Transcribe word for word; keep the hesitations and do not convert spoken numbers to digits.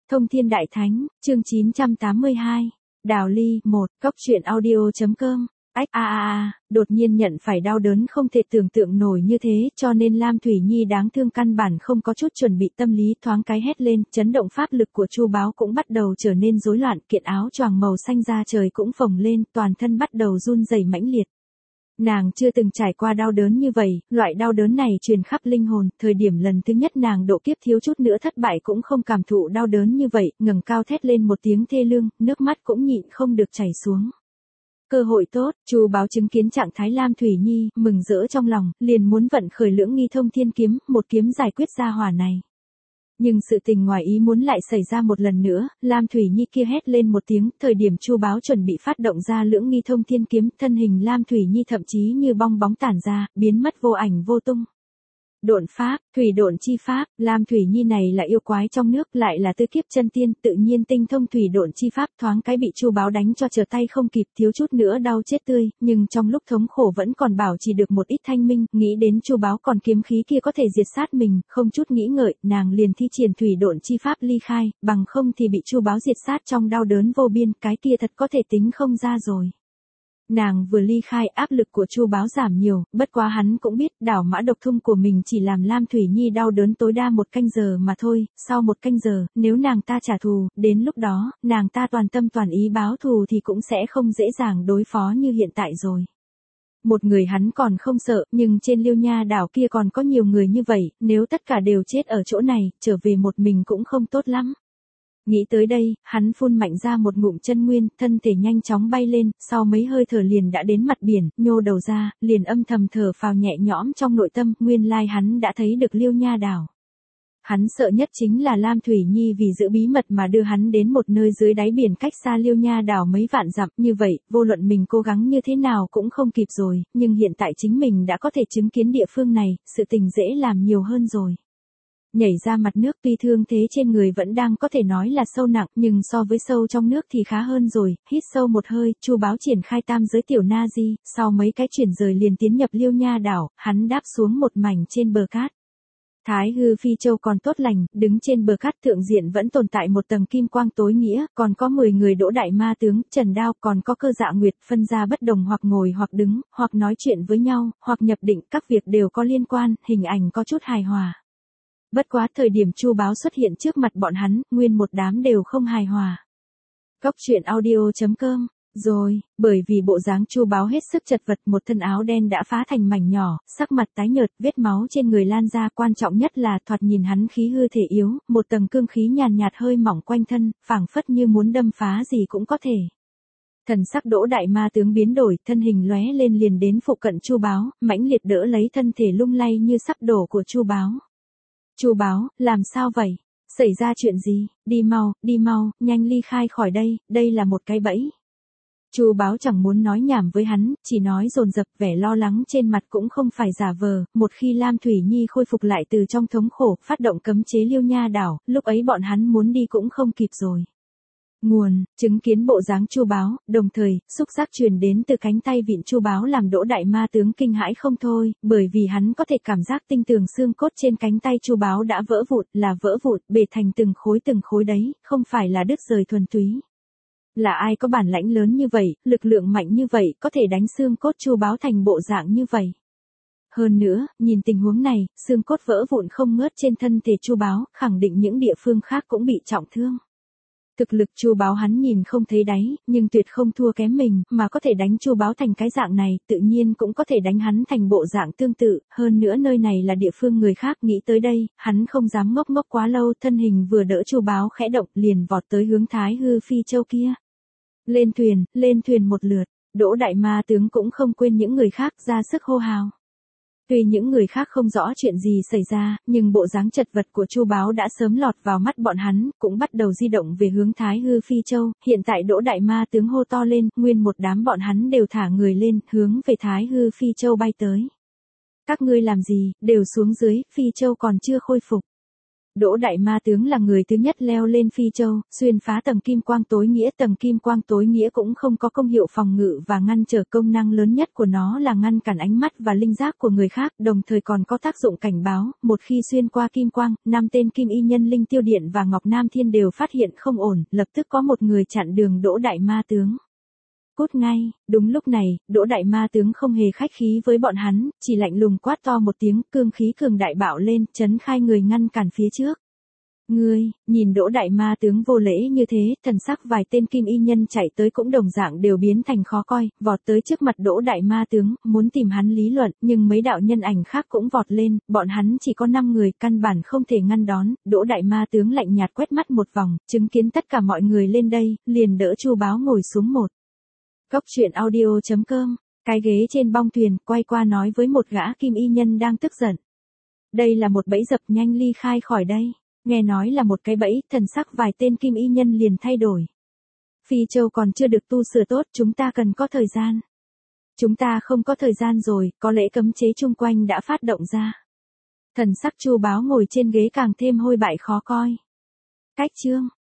Thông Thiên Đại Thánh, chương chín trăm tám mươi hai. Đào Ly, một, cốc truyện audio.com. Ách a a a, đột nhiên nhận phải đau đớn không thể tưởng tượng nổi như thế, cho nên Lam Thủy Nhi đáng thương căn bản không có chút chuẩn bị tâm lý, thoáng cái hét lên, chấn động pháp lực của Chu Báo cũng bắt đầu trở nên rối loạn, kiện áo choàng màu xanh da trời cũng phồng lên, toàn thân bắt đầu run rẩy mãnh liệt. Nàng chưa từng trải qua đau đớn như vậy, loại đau đớn này truyền khắp linh hồn, thời điểm lần thứ nhất nàng độ kiếp thiếu chút nữa thất bại cũng không cảm thụ đau đớn như vậy, ngẩng cao thét lên một tiếng thê lương, nước mắt cũng nhịn không được chảy xuống. Cơ hội tốt, Chu Báo chứng kiến trạng thái Lam Thủy Nhi, mừng rỡ trong lòng, liền muốn vận khởi Lưỡng Nghi Thông Thiên kiếm, một kiếm giải quyết ra hỏa này. Nhưng sự tình ngoài ý muốn lại xảy ra một lần nữa, Lam Thủy Nhi kia hét lên một tiếng, thời điểm Chu Báo chuẩn bị phát động ra Lưỡng Nghi Thông Thiên kiếm, thân hình Lam Thủy Nhi thậm chí như bong bóng tản ra, biến mất vô ảnh vô tung. Độn pháp, thủy độn chi pháp, Lam Thủy Nhi này là yêu quái trong nước, lại là tư kiếp chân tiên, tự nhiên tinh thông thủy độn chi pháp, thoáng cái bị Chu Báo đánh cho trở tay không kịp, thiếu chút nữa đau chết tươi, nhưng trong lúc thống khổ vẫn còn bảo trì được một ít thanh minh, nghĩ đến Chu Báo còn kiếm khí kia có thể diệt sát mình, không chút nghĩ ngợi, nàng liền thi triển thủy độn chi pháp ly khai, bằng không thì bị Chu Báo diệt sát trong đau đớn vô biên, cái kia thật có thể tính không ra rồi. Nàng vừa ly khai, áp lực của Chu Báo giảm nhiều, bất quá hắn cũng biết đảo mã độc thung của mình chỉ làm Lam Thủy Nhi đau đớn tối đa một canh giờ mà thôi, sau một canh giờ, nếu nàng ta trả thù, đến lúc đó, nàng ta toàn tâm toàn ý báo thù thì cũng sẽ không dễ dàng đối phó như hiện tại rồi. Một người hắn còn không sợ, nhưng trên Liêu Nha đảo kia còn có nhiều người như vậy, nếu tất cả đều chết ở chỗ này, trở về một mình cũng không tốt lắm. Nghĩ tới đây, hắn phun mạnh ra một ngụm chân nguyên, thân thể nhanh chóng bay lên, sau mấy hơi thở liền đã đến mặt biển, nhô đầu ra, liền âm thầm thở phào nhẹ nhõm trong nội tâm, nguyên lai hắn đã thấy được Liêu Nha đảo. Hắn sợ nhất chính là Lam Thủy Nhi vì giữ bí mật mà đưa hắn đến một nơi dưới đáy biển cách xa Liêu Nha đảo mấy vạn dặm, như vậy, vô luận mình cố gắng như thế nào cũng không kịp rồi, nhưng hiện tại chính mình đã có thể chứng kiến địa phương này, sự tình dễ làm nhiều hơn rồi. Nhảy ra mặt nước, tuy thương thế trên người vẫn đang có thể nói là sâu nặng, nhưng so với sâu trong nước thì khá hơn rồi, hít sâu một hơi, Chu Báo triển khai tam giới tiểu na di, sau mấy cái chuyển rời liền tiến nhập Liêu Nha đảo, hắn đáp xuống một mảnh trên bờ cát. Thái Hư Phi Châu còn tốt lành, đứng trên bờ cát thượng diện vẫn tồn tại một tầng kim quang tối nghĩa, còn có mười người Đỗ Đại Ma tướng, Trần Đao, còn có Cơ Dạ Nguyệt, phân ra bất đồng hoặc ngồi hoặc đứng, hoặc nói chuyện với nhau, hoặc nhập định, các việc đều có liên quan, hình ảnh có chút hài hòa. Bất quá thời điểm Chu Báo xuất hiện trước mặt bọn hắn, nguyên một đám đều không hài hòa. Cốc truyện audio.com. Rồi, bởi vì bộ dáng Chu Báo hết sức chật vật, một thân áo đen đã phá thành mảnh nhỏ, sắc mặt tái nhợt, vết máu trên người lan ra, quan trọng nhất là thoạt nhìn hắn khí hư thể yếu, một tầng cương khí nhàn nhạt hơi mỏng quanh thân, phảng phất như muốn đâm phá gì cũng có thể. Thần sắc Đỗ Đại Ma tướng biến đổi, thân hình lóe lên liền đến phụ cận Chu Báo, mãnh liệt đỡ lấy thân thể lung lay như sắp đổ của Chu Báo. Chu Báo, làm sao vậy? Xảy ra chuyện gì? Đi mau, đi mau, nhanh ly khai khỏi đây, đây là một cái bẫy. Chu Báo chẳng muốn nói nhảm với hắn, chỉ nói dồn dập, vẻ lo lắng trên mặt cũng không phải giả vờ, một khi Lam Thủy Nhi khôi phục lại từ trong thống khổ, phát động cấm chế Liêu Nha đảo, lúc ấy bọn hắn muốn đi cũng không kịp rồi. Nguồn, chứng kiến bộ dáng Chu Báo, đồng thời, xúc giác truyền đến từ cánh tay vịn Chu Báo làm Đỗ Đại Ma tướng kinh hãi không thôi, bởi vì hắn có thể cảm giác tinh tường xương cốt trên cánh tay Chu Báo đã vỡ vụn, là vỡ vụn, bể thành từng khối từng khối đấy, không phải là đứt rời thuần túy. Là ai có bản lãnh lớn như vậy, lực lượng mạnh như vậy, có thể đánh xương cốt Chu Báo thành bộ dạng như vậy. Hơn nữa, nhìn tình huống này, xương cốt vỡ vụn không ngớt trên thân thể Chu Báo, khẳng định những địa phương khác cũng bị trọng thương. Thực lực Chu Báo hắn nhìn không thấy đáy, nhưng tuyệt không thua kém mình, mà có thể đánh Chu Báo thành cái dạng này, tự nhiên cũng có thể đánh hắn thành bộ dạng tương tự, hơn nữa nơi này là địa phương người khác, nghĩ tới đây, hắn không dám ngốc ngốc quá lâu, thân hình vừa đỡ Chu Báo khẽ động, liền vọt tới hướng Thái Hư Phi Châu kia. Lên thuyền, lên thuyền một lượt, Đỗ Đại Ma tướng cũng không quên những người khác ra sức hô hào. Tuy những người khác không rõ chuyện gì xảy ra, nhưng bộ dáng chật vật của Chu Báo đã sớm lọt vào mắt bọn hắn, cũng bắt đầu di động về hướng Thái Hư Phi Châu, hiện tại Đỗ Đại Ma tướng hô to lên, nguyên một đám bọn hắn đều thả người lên, hướng về Thái Hư Phi Châu bay tới. Các ngươi làm gì, đều xuống dưới, Phi Châu còn chưa khôi phục. Đỗ Đại Ma Tướng là người thứ nhất leo lên Phi Châu, xuyên phá tầng kim quang tối nghĩa. Tầng kim quang tối nghĩa cũng không có công hiệu phòng ngự và ngăn trở, công năng lớn nhất của nó là ngăn cản ánh mắt và linh giác của người khác, đồng thời còn có tác dụng cảnh báo. Một khi xuyên qua kim quang, năm tên kim y nhân Linh Tiêu Điện và Ngọc Nam Thiên đều phát hiện không ổn, lập tức có một người chặn đường Đỗ Đại Ma Tướng. Cút ngay. Đúng lúc này, Đỗ Đại Ma Tướng không hề khách khí với bọn hắn, chỉ lạnh lùng quát to một tiếng, cương khí cường đại bạo lên, chấn khai người ngăn cản phía trước. Ngươi, nhìn Đỗ Đại Ma Tướng vô lễ như thế, thần sắc vài tên kim y nhân chạy tới cũng đồng dạng đều biến thành khó coi, vọt tới trước mặt Đỗ Đại Ma Tướng, muốn tìm hắn lý luận, nhưng mấy đạo nhân ảnh khác cũng vọt lên, bọn hắn chỉ có năm người, căn bản không thể ngăn đón. Đỗ Đại Ma Tướng lạnh nhạt quét mắt một vòng, chứng kiến tất cả mọi người lên đây, liền đỡ Chu Báo ngồi xuống một. Cốc truyện audio chấm com, cái ghế trên bong thuyền, quay qua nói với một gã kim y nhân đang tức giận. Đây là một bẫy dập, nhanh ly khai khỏi đây. Nghe nói là một cái bẫy, thần sắc vài tên kim y nhân liền thay đổi. Phi Châu còn chưa được tu sửa tốt, chúng ta cần có thời gian. Chúng ta không có thời gian rồi, có lẽ cấm chế chung quanh đã phát động ra. Thần sắc Chu Báo ngồi trên ghế càng thêm hôi bại khó coi. Cách chương.